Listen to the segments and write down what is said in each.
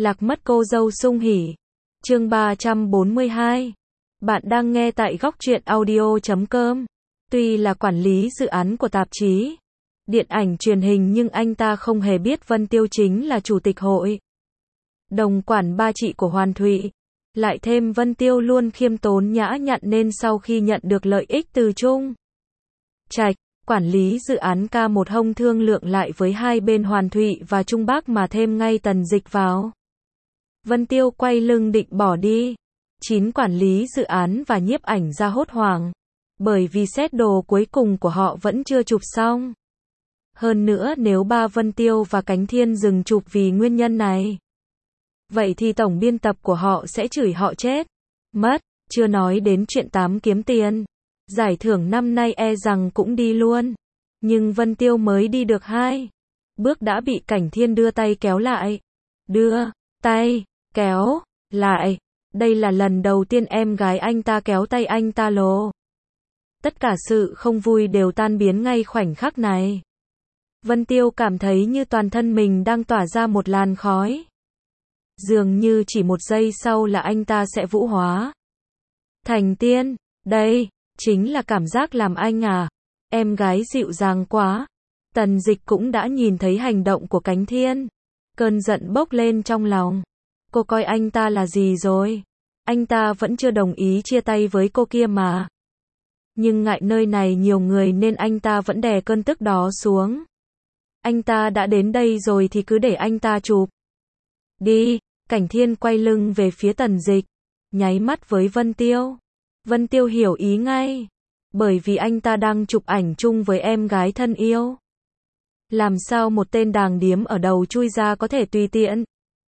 Lạc mất cô dâu sung hỉ. Chương 342. Bạn đang nghe tại góc truyện audio.com. Tuy là quản lý dự án của tạp chí điện ảnh truyền hình nhưng anh ta không hề biết Vân Tiêu chính là chủ tịch hội đồng quản ba chị của Hoàn Thụy. Lại thêm Vân Tiêu luôn khiêm tốn nhã nhặn nên sau khi nhận được lợi ích từ Trung Trạch, quản lý dự án K1 hông thương lượng lại với hai bên Hoàn Thụy và Trung Bắc mà thêm ngay Tần Dịch vào. Vân Tiêu quay lưng định bỏ đi. 9 quản lý dự án và nhiếp ảnh ra hốt hoảng. Bởi vì set đồ cuối cùng của họ vẫn chưa chụp xong. Hơn nữa nếu ba Vân Tiêu và Cánh Thiên dừng chụp vì nguyên nhân này, vậy thì tổng biên tập của họ sẽ chửi họ chết mất, chưa nói đến chuyện 8 kiếm tiền. Giải thưởng năm nay e rằng cũng đi luôn. Nhưng Vân Tiêu mới đi được 2 bước đã bị Cảnh Thiên đưa tay kéo lại. Đưa tay kéo lại. Đây là lần đầu tiên em gái anh ta kéo tay anh ta lồ. Tất cả sự không vui đều tan biến ngay khoảnh khắc này. Vân Tiêu cảm thấy như toàn thân mình đang tỏa ra một làn khói. Dường như chỉ một giây sau là anh ta sẽ vũ hóa thành tiên. Đây chính là cảm giác làm anh à. Em gái dịu dàng quá. Tần Dịch cũng đã nhìn thấy hành động của Cánh Thiên. Cơn giận bốc lên trong lòng. Cô coi anh ta là gì rồi? Anh ta vẫn chưa đồng ý chia tay với cô kia mà. Nhưng ngại nơi này nhiều người nên anh ta vẫn đè cơn tức đó xuống. Anh ta đã đến đây rồi thì cứ để anh ta chụp đi. Cảnh Thiên quay lưng về phía Tần Dịch, nháy mắt với Vân Tiêu. Vân Tiêu hiểu ý ngay. Bởi vì anh ta đang chụp ảnh chung với em gái thân yêu. Làm sao một tên đàng điếm ở đầu chui ra có thể tùy tiện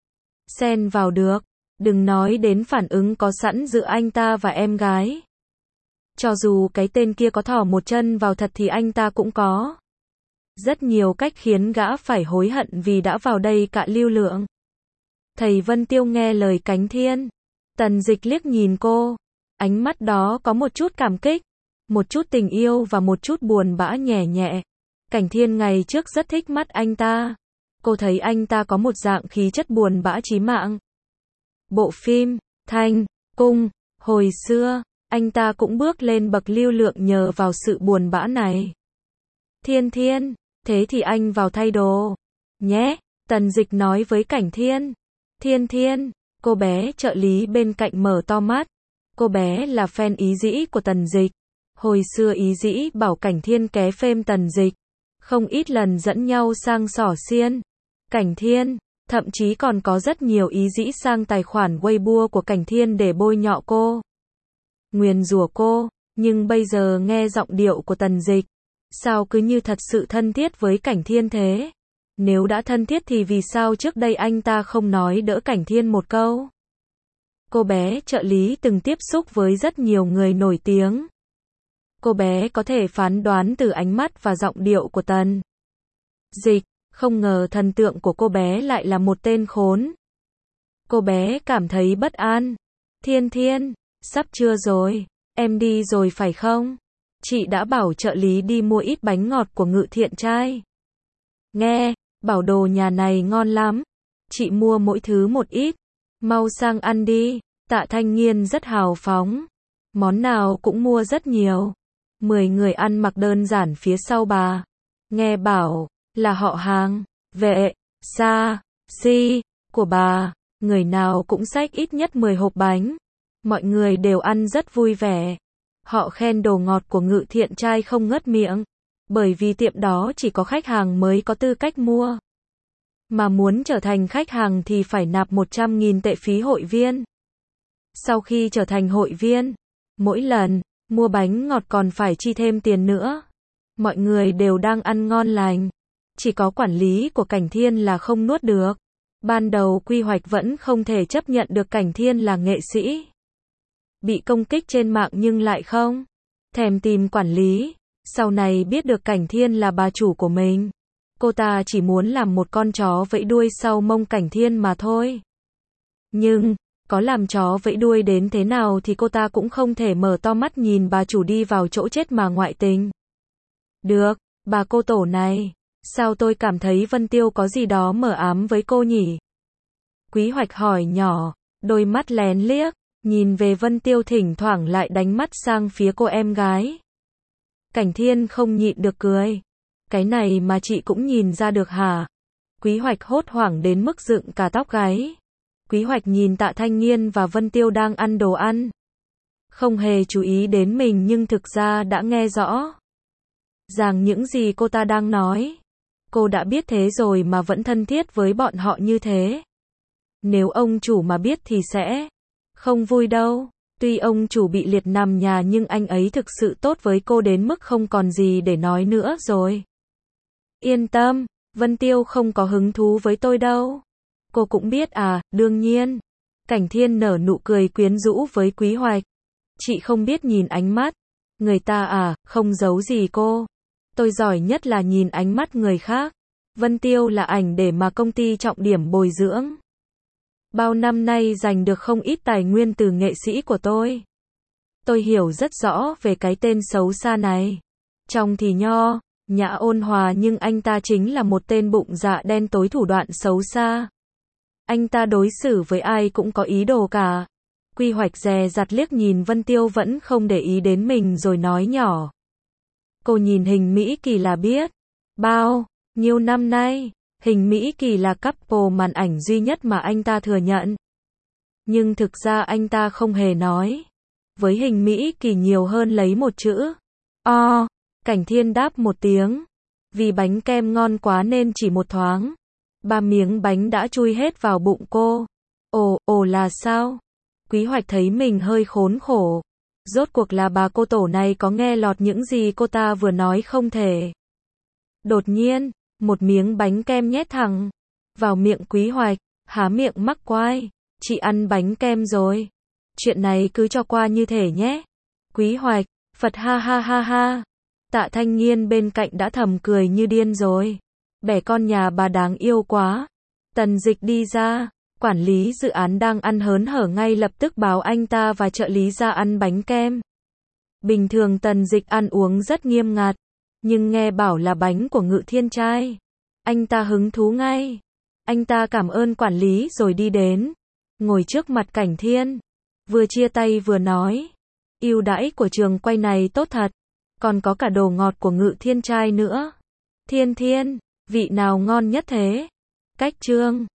xen vào được. Đừng nói đến phản ứng có sẵn giữa anh ta và em gái. Cho dù cái tên kia có thò một chân vào thật thì anh ta cũng có rất nhiều cách khiến gã phải hối hận vì đã vào đây cạn lưu lượng. Thầy Vân Tiêu nghe lời Cánh Thiên. Tần Dịch liếc nhìn cô. Ánh mắt đó có một chút cảm kích, một chút tình yêu và một chút buồn bã nhẹ nhẹ. Cảnh Thiên ngày trước rất thích mắt anh ta. Cô thấy anh ta có một dạng khí chất buồn bã chí mạng. Bộ phim Thanh Cung hồi xưa, anh ta cũng bước lên bậc lưu lượng nhờ vào sự buồn bã này. Thiên Thiên, thế thì anh vào thay đồ nhé, Tần Dịch nói với Cảnh Thiên. Thiên Thiên, cô bé trợ lý bên cạnh mở to mắt. Cô bé là fan ý dĩ của Tần Dịch. Hồi xưa ý dĩ bảo Cảnh Thiên ké phêm Tần Dịch. Không ít lần dẫn nhau sang xỏ xiên Cảnh Thiên, thậm chí còn có rất nhiều ý dĩ sang tài khoản Weibo của Cảnh Thiên để bôi nhọ cô, nguyền rủa cô. Nhưng bây giờ nghe giọng điệu của Tần Dịch, sao cứ như thật sự thân thiết với Cảnh Thiên thế? Nếu đã thân thiết thì vì sao trước đây anh ta không nói đỡ Cảnh Thiên một câu? Cô bé trợ lý từng tiếp xúc với rất nhiều người nổi tiếng. Cô bé có thể phán đoán từ ánh mắt và giọng điệu của Tần Dịch. Không ngờ thần tượng của cô bé lại là một tên khốn. Cô bé cảm thấy bất an. Thiên Thiên, sắp trưa rồi. Em đi rồi phải không? Chị đã bảo trợ lý đi mua ít bánh ngọt của Ngự Thiện trai. Nghe, bảo đồ nhà này ngon lắm. Chị mua mỗi thứ một ít. Mau sang ăn đi. Tạ Thanh Nghiên rất hào phóng. Món nào cũng mua rất nhiều. 10 người ăn mặc đơn giản phía sau bà. Nghe bảo là họ hàng, vệ, xa, si của bà. Người nào cũng xách ít nhất 10 hộp bánh. Mọi người đều ăn rất vui vẻ. Họ khen đồ ngọt của Ngự Thiện trai không ngớt miệng. Bởi vì tiệm đó chỉ có khách hàng mới có tư cách mua. Mà muốn trở thành khách hàng thì phải nạp 100.000 tệ phí hội viên. Sau khi trở thành hội viên, mỗi lần mua bánh ngọt còn phải chi thêm tiền nữa. Mọi người đều đang ăn ngon lành. Chỉ có quản lý của Cảnh Thiên là không nuốt được. Ban đầu quy hoạch vẫn không thể chấp nhận được Cảnh Thiên là nghệ sĩ bị công kích trên mạng nhưng lại không thèm tìm quản lý. Sau này biết được Cảnh Thiên là bà chủ của mình, cô ta chỉ muốn làm một con chó vẫy đuôi sau mông Cảnh Thiên mà thôi. Nhưng có làm chó vẫy đuôi đến thế nào thì cô ta cũng không thể mở to mắt nhìn bà chủ đi vào chỗ chết mà ngoại tình được. Bà cô tổ này, sao tôi cảm thấy Vân Tiêu có gì đó mờ ám với cô nhỉ? Quý Hoạch hỏi nhỏ, đôi mắt lén liếc, nhìn về Vân Tiêu thỉnh thoảng lại đánh mắt sang phía cô em gái. Cảnh Thiên không nhịn được cười. Cái này mà chị cũng nhìn ra được hả? Quý Hoạch hốt hoảng đến mức dựng cả tóc gáy. Quý Hoạch nhìn Tạ Thanh Nghiên và Vân Tiêu đang ăn đồ ăn. Không hề chú ý đến mình nhưng thực ra đã nghe rõ rằng những gì cô ta đang nói. Cô đã biết thế rồi mà vẫn thân thiết với bọn họ như thế. Nếu ông chủ mà biết thì sẽ không vui đâu. Tuy ông chủ bị liệt nằm nhà nhưng anh ấy thực sự tốt với cô đến mức không còn gì để nói nữa rồi. Yên tâm, Vân Tiêu không có hứng thú với tôi đâu. Cô cũng biết à, đương nhiên. Cảnh Thiên nở nụ cười quyến rũ với Quý Hoạch. Chị không biết nhìn ánh mắt người ta à, không giấu gì cô. Tôi giỏi nhất là nhìn ánh mắt người khác. Vân Tiêu là ảnh để mà công ty trọng điểm bồi dưỡng. Bao năm nay giành được không ít tài nguyên từ nghệ sĩ của tôi. Tôi hiểu rất rõ về cái tên xấu xa này. Trông thì nho nhã ôn hòa nhưng anh ta chính là một tên bụng dạ đen tối thủ đoạn xấu xa. Anh ta đối xử với ai cũng có ý đồ cả. Quý Hoạch dè dặt liếc nhìn Vân Tiêu vẫn không để ý đến mình rồi nói nhỏ. Cô nhìn Hình Mỹ Kỳ là biết. Bao nhiêu năm nay, Hình Mỹ Kỳ là couple màn ảnh duy nhất mà anh ta thừa nhận. Nhưng thực ra anh ta không hề nói với Hình Mỹ Kỳ nhiều hơn lấy một chữ. Cảnh Thiên đáp một tiếng. Vì bánh kem ngon quá nên chỉ một thoáng 3 miếng bánh đã chui hết vào bụng cô. Ồ là sao? Quý Hoạch thấy mình hơi khốn khổ. Rốt cuộc là bà cô tổ này có nghe lọt những gì cô ta vừa nói không thể. Đột nhiên, một miếng bánh kem nhét thẳng vào miệng Quý Hoạch, há miệng mắc quai. Chị ăn bánh kem rồi. Chuyện này cứ cho qua như thể nhé. Quý Hoạch, Phật ha ha ha ha. Tạ Thanh Nghiên bên cạnh đã thầm cười như điên rồi. Bẻ con nhà bà đáng yêu quá. Tần Dịch đi ra. Quản lý dự án đang ăn hớn hở ngay lập tức báo anh ta và trợ lý ra ăn bánh kem. Bình thường Tần Dịch ăn uống rất nghiêm ngặt. Nhưng nghe bảo là bánh của Ngự Thiên trai. Anh ta hứng thú ngay. Anh ta cảm ơn quản lý rồi đi đến. Ngồi trước mặt Cảnh Thiên. Vừa chia tay vừa nói. Ưu đãi của trường quay này tốt thật. Còn có cả đồ ngọt của Ngự Thiên trai nữa. Thiên, vị nào ngon nhất thế? Cách Trương.